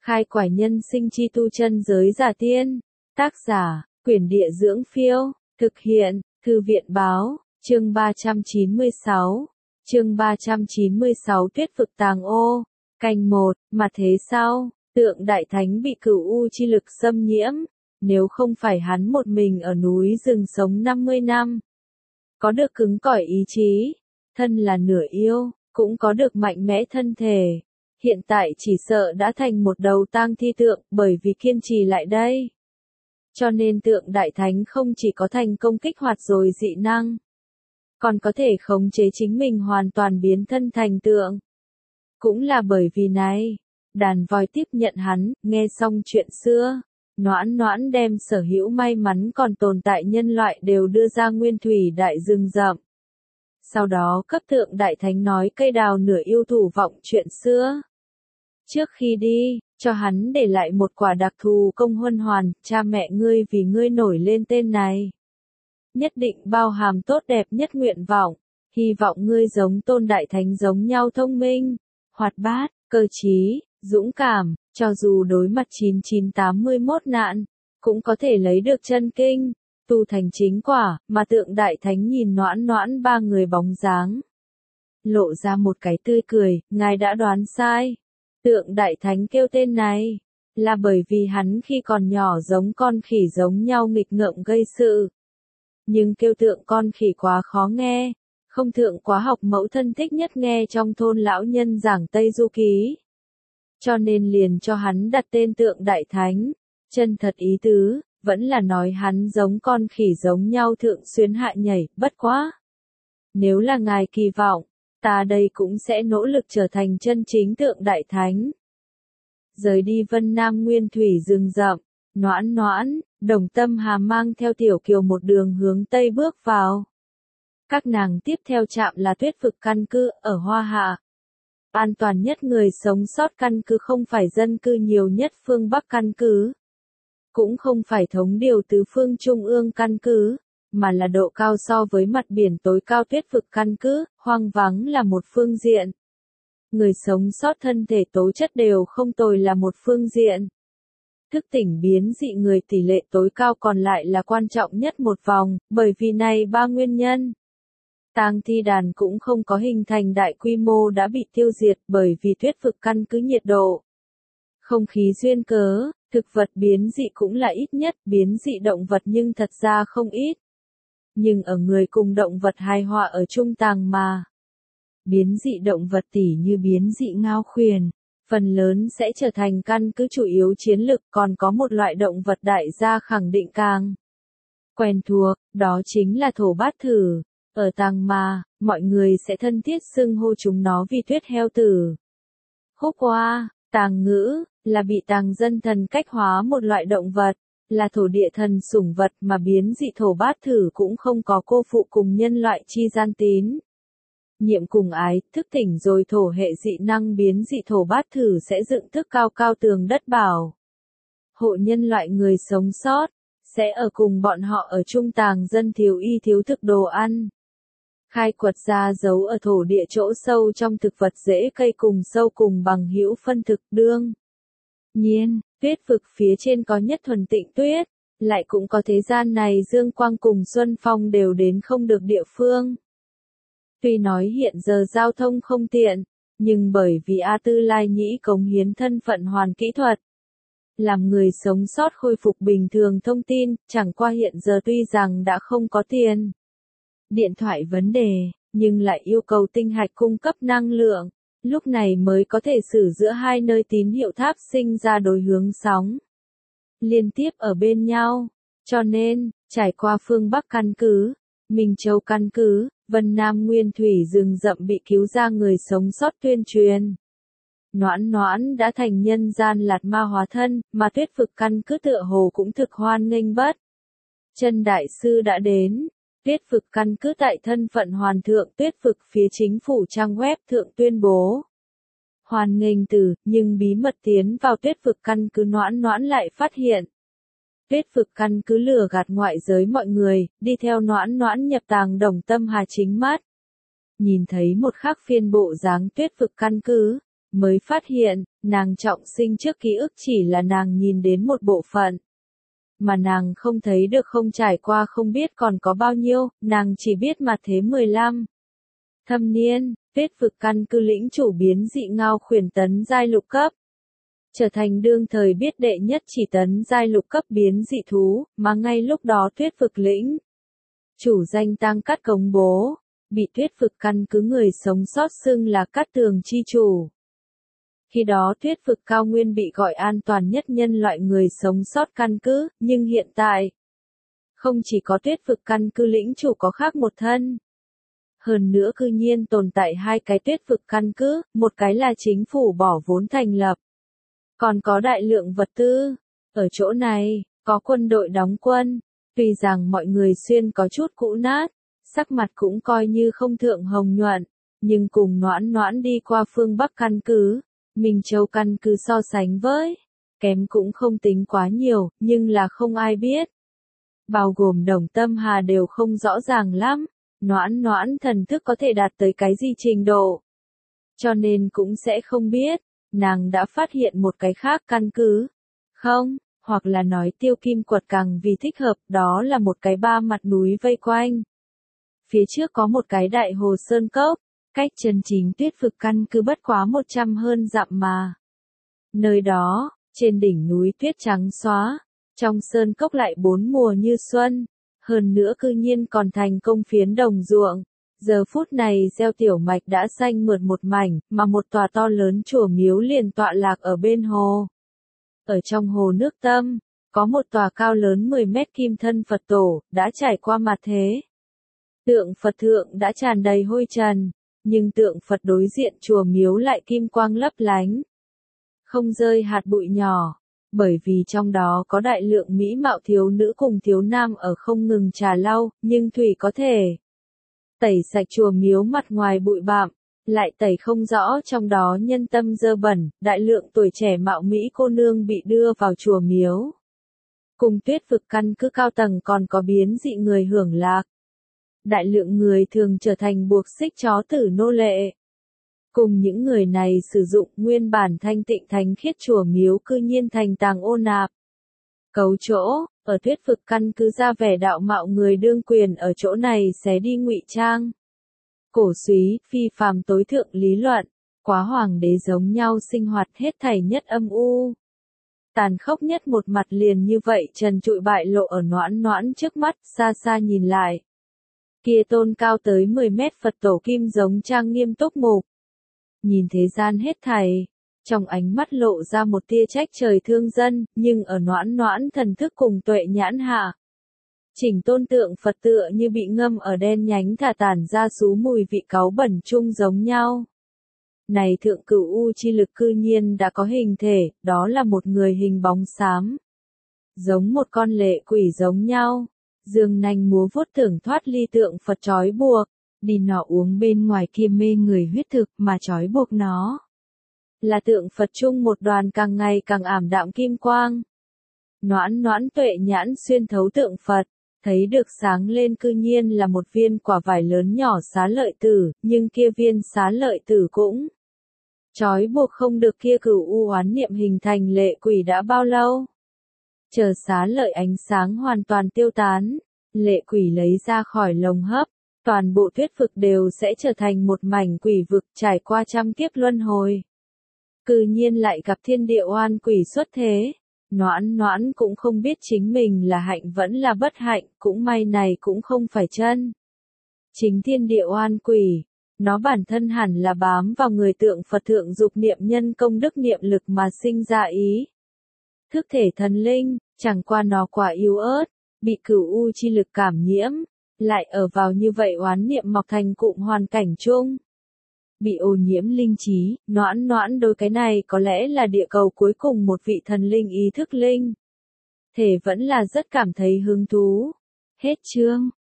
Khai quải nhân sinh chi tu chân giới giả tiên. Tác giả, Quyển Địa Dưỡng Phiêu. Thực hiện, Thư viện Báo. Chương 396. Chương 396 Tuyết vực tàng ô. Canh 1, mà thế sao? Tượng Đại Thánh bị cửu u chi lực xâm nhiễm. Nếu không phải hắn một mình ở núi rừng sống 50 năm. Có được cứng cỏi ý chí. Thân là nửa yêu, cũng có được mạnh mẽ thân thể. Hiện tại chỉ sợ đã thành một đầu tang thi tượng bởi vì kiên trì lại đây. Cho nên tượng Đại Thánh không chỉ có thành công kích hoạt rồi dị năng, còn có thể khống chế chính mình hoàn toàn biến thân thành tượng. Cũng là bởi vì này, đàn voi tiếp nhận hắn, nghe xong chuyện xưa, Noãn Noãn đem sở hữu may mắn còn tồn tại nhân loại đều đưa ra nguyên thủy đại rừng rậm. Sau đó cấp tượng Đại Thánh nói cây đào nửa yêu thủ vọng chuyện xưa. Trước khi đi, cho hắn để lại một quả đặc thù công huân hoàn, cha mẹ ngươi vì ngươi nổi lên tên này. Nhất định bao hàm tốt đẹp nhất nguyện vọng, hy vọng ngươi giống Tôn Đại Thánh giống nhau thông minh, hoạt bát, cơ trí, dũng cảm, cho dù đối mặt 9981 nạn, cũng có thể lấy được chân kinh, tu thành chính quả, mà tượng Đại Thánh nhìn Noãn Noãn ba người bóng dáng. Lộ ra một cái tươi cười, ngài đã đoán sai. Tượng Đại Thánh kêu tên này, là bởi vì hắn khi còn nhỏ giống con khỉ giống nhau nghịch ngợm gây sự. Nhưng kêu tượng con khỉ quá khó nghe, không thượng quá học mẫu thân thích nhất nghe trong thôn lão nhân giảng Tây Du Ký. Cho nên liền cho hắn đặt tên tượng Đại Thánh, chân thật ý tứ, vẫn là nói hắn giống con khỉ giống nhau thượng xuyên hạ nhảy, bất quá. Nếu là ngài kỳ vọng, ta đây cũng sẽ nỗ lực trở thành chân chính tượng Đại Thánh. Rời đi Vân Nam Nguyên Thủy rừng rậm, Noãn Noãn, Đồng Tâm Hà mang theo Tiểu Kiều một đường hướng Tây bước vào. Các nàng tiếp theo trạm là Tuyết vực căn cứ ở Hoa Hạ. An toàn nhất người sống sót căn cứ không phải dân cư nhiều nhất phương Bắc căn cứ. Cũng không phải thống điều từ phương Trung ương căn cứ, mà là độ cao so với mặt biển tối cao Tuyết vực căn cứ, hoang vắng là một phương diện. Người sống sót thân thể tố chất đều không tồi là một phương diện. Thức tỉnh biến dị người tỷ lệ tối cao còn lại là quan trọng nhất một vòng, bởi vì này ba nguyên nhân. Tang thi đàn cũng không có hình thành đại quy mô đã bị tiêu diệt bởi vì Tuyết vực căn cứ nhiệt độ. Không khí duyên cớ, thực vật biến dị cũng là ít nhất, biến dị động vật nhưng thật ra không ít. Nhưng ở người cùng động vật hài hòa ở chung tàng mà. Biến dị động vật tỉ như biến dị ngao khuyển, phần lớn sẽ trở thành căn cứ chủ yếu chiến lực, còn có một loại động vật đại gia khẳng định càng quen thuộc, đó chính là thổ bát thử. Ở tàng mà, mọi người sẽ thân thiết xưng hô chúng nó vì tuyết heo tử. Húc hoa, tàng ngữ, là bị tàng dân thần cách hóa một loại động vật, là thổ địa thần sủng vật mà biến dị thổ bát thử cũng không có cô phụ cùng nhân loại chi gian tín. Nhiệm cùng ái, thức tỉnh rồi thổ hệ dị năng biến dị thổ bát thử sẽ dựng thức cao cao tường đất bảo. Hộ nhân loại người sống sót, sẽ ở cùng bọn họ ở trung tàng dân thiếu y thiếu thực đồ ăn. Khai quật ra dấu ở thổ địa chỗ sâu trong thực vật rễ cây cùng sâu cùng bằng hữu phân thực đương. Nhiên, Tuyết vực phía trên có nhất thuần tịnh tuyết, lại cũng có thế gian này dương quang cùng xuân phong đều đến không được địa phương. Tuy nói hiện giờ giao thông không tiện, nhưng bởi vì A Tư Lai Nhĩ cống hiến thân phận hoàn kỹ thuật, làm người sống sót khôi phục bình thường thông tin, chẳng qua hiện giờ tuy rằng đã không có tiền điện thoại vấn đề, nhưng lại yêu cầu tinh hạch cung cấp năng lượng, lúc này mới có thể xử giữa hai nơi tín hiệu tháp sinh ra đối hướng sóng liên tiếp ở bên nhau. Cho nên, trải qua phương Bắc căn cứ, Minh Châu căn cứ, Vân Nam Nguyên Thủy rừng rậm bị cứu ra người sống sót tuyên truyền. Noãn Noãn đã thành nhân gian lạt ma hóa thân, mà Tuyết vực căn cứ tựa hồ cũng thực hoan nghênh bất. Chân đại sư đã đến. Tuyết vực căn cứ tại thân phận hoàn thượng Tuyết vực phía chính phủ trang web thượng tuyên bố. Hoan nghênh từ, nhưng bí mật tiến vào Tuyết vực căn cứ Noãn Noãn lại phát hiện. Tuyết vực căn cứ lừa gạt ngoại giới mọi người, đi theo Noãn Noãn nhập tàng Đồng Tâm Hà chính mắt. Nhìn thấy một khắc phiên bộ dáng Tuyết vực căn cứ, mới phát hiện, nàng trọng sinh trước ký ức chỉ là nàng nhìn đến một bộ phận. Mà nàng không thấy được không trải qua không biết còn có bao nhiêu, nàng chỉ biết mà thế 15. Thâm niên, Tuyết vực căn cứ lĩnh chủ biến dị ngao khuyển tấn giai lục cấp. Trở thành đương thời biết đệ nhất chỉ tấn giai lục cấp biến dị thú, mà ngay lúc đó Tuyết vực lĩnh. Chủ danh Tăng Cát công bố, bị Tuyết vực căn cứ người sống sót xưng là Cát Tường chi chủ. Khi đó Tuyết vực cao nguyên bị gọi an toàn nhất nhân loại người sống sót căn cứ, nhưng hiện tại, không chỉ có Tuyết vực căn cứ lĩnh chủ có khác một thân. Hơn nữa cư nhiên tồn tại hai cái Tuyết vực căn cứ, một cái là chính phủ bỏ vốn thành lập. Còn có đại lượng vật tư. Ở chỗ này, có quân đội đóng quân. Tuy rằng mọi người xuyên có chút cũ nát, sắc mặt cũng coi như không thượng hồng nhuận, nhưng cùng Noãn Noãn đi qua phương Bắc căn cứ, Minh Châu căn cứ so sánh với, kém cũng không tính quá nhiều, nhưng là không ai biết. Bao gồm Đồng Tâm Hà đều không rõ ràng lắm, Noãn Noãn thần thức có thể đạt tới cái gì trình độ. Cho nên cũng sẽ không biết, nàng đã phát hiện một cái khác căn cứ. Không, hoặc là nói Tiêu Kim Quật càng vì thích hợp, đó là một cái ba mặt núi vây quanh. Phía trước có một cái đại hồ sơn cốc, cách chân chính Tuyết vực căn cứ bất quá 100 hơn dặm mà. Nơi đó, trên đỉnh núi tuyết trắng xóa, trong sơn cốc lại bốn mùa như xuân, hơn nữa cư nhiên còn thành công phiến đồng ruộng. Giờ phút này gieo tiểu mạch đã xanh mượt một mảnh, mà một tòa to lớn chùa miếu liền tọa lạc ở bên hồ. Ở trong hồ nước tâm, có một tòa cao lớn 10 mét kim thân Phật tổ, đã trải qua mặt thế. Tượng Phật thượng đã tràn đầy hôi trần, nhưng tượng Phật đối diện chùa miếu lại kim quang lấp lánh. Không rơi hạt bụi nhỏ, bởi vì trong đó có đại lượng mỹ mạo thiếu nữ cùng thiếu nam ở không ngừng trà lau, nhưng thủy có thể tẩy sạch chùa miếu mặt ngoài bụi bặm, lại tẩy không rõ trong đó nhân tâm dơ bẩn, đại lượng tuổi trẻ mạo mỹ cô nương bị đưa vào chùa miếu. Cùng Tuyết vực căn cứ cao tầng còn có biến dị người hưởng lạc. Đại lượng người thường trở thành buộc xích chó tử nô lệ. Cùng những người này sử dụng nguyên bản thanh tịnh thánh khiết chùa miếu cư nhiên thành tàng ô nạp. Cấu chỗ, ở Tuyết vực căn cứ ra vẻ đạo mạo người đương quyền ở chỗ này xé đi ngụy trang. Cổ súy, phi phàm tối thượng lý luận, quá hoàng đế giống nhau sinh hoạt hết thảy nhất âm u. Tàn khốc nhất một mặt liền như vậy trần trụi bại lộ ở Noãn Noãn trước mắt, xa xa nhìn lại. Kia tôn cao tới 10 mét Phật tổ kim giống trang nghiêm túc mục. Nhìn thế gian hết thảy, trong ánh mắt lộ ra một tia trách trời thương dân, nhưng ở Noãn Noãn thần thức cùng tuệ nhãn hạ. Chỉnh tôn tượng Phật tựa như bị ngâm ở đen nhánh thả tản ra xú mùi vị cáu bẩn chung giống nhau. Này thượng cửu u chi lực cư nhiên đã có hình thể, đó là một người hình bóng xám. Giống một con lệ quỷ giống nhau. Dương nanh múa vuốt tưởng thoát ly tượng Phật trói buộc, đi nọ uống bên ngoài kia mê người huyết thực mà trói buộc nó. Là tượng Phật chung một đoàn càng ngày càng ảm đạm kim quang. Noãn Noãn tuệ nhãn xuyên thấu tượng Phật, thấy được sáng lên cư nhiên là một viên quả vải lớn nhỏ xá lợi tử, nhưng kia viên xá lợi tử cũng trói buộc không được kia cửu u oán niệm hình thành lệ quỷ đã bao lâu. Chờ xá lợi ánh sáng hoàn toàn tiêu tán, lệ quỷ lấy ra khỏi lồng hấp, toàn bộ Tuyết vực đều sẽ trở thành một mảnh quỷ vực trải qua trăm kiếp luân hồi. Cư nhiên lại gặp thiên địa oan quỷ xuất thế, Noãn Noãn cũng không biết chính mình là hạnh vẫn là bất hạnh, cũng may này cũng không phải chân. Chính thiên địa oan quỷ, nó bản thân hẳn là bám vào người tượng Phật thượng dục niệm nhân công đức niệm lực mà sinh ra ý. Thức thể thần linh, chẳng qua nó quá yếu ớt, bị cửu u chi lực cảm nhiễm, lại ở vào như vậy oán niệm mọc thành cụm hoàn cảnh chung. Bị ô nhiễm linh trí, Noãn Noãn đối cái này có lẽ là địa cầu cuối cùng một vị thần linh ý thức linh. Thể vẫn là rất cảm thấy hứng thú. Hết chương.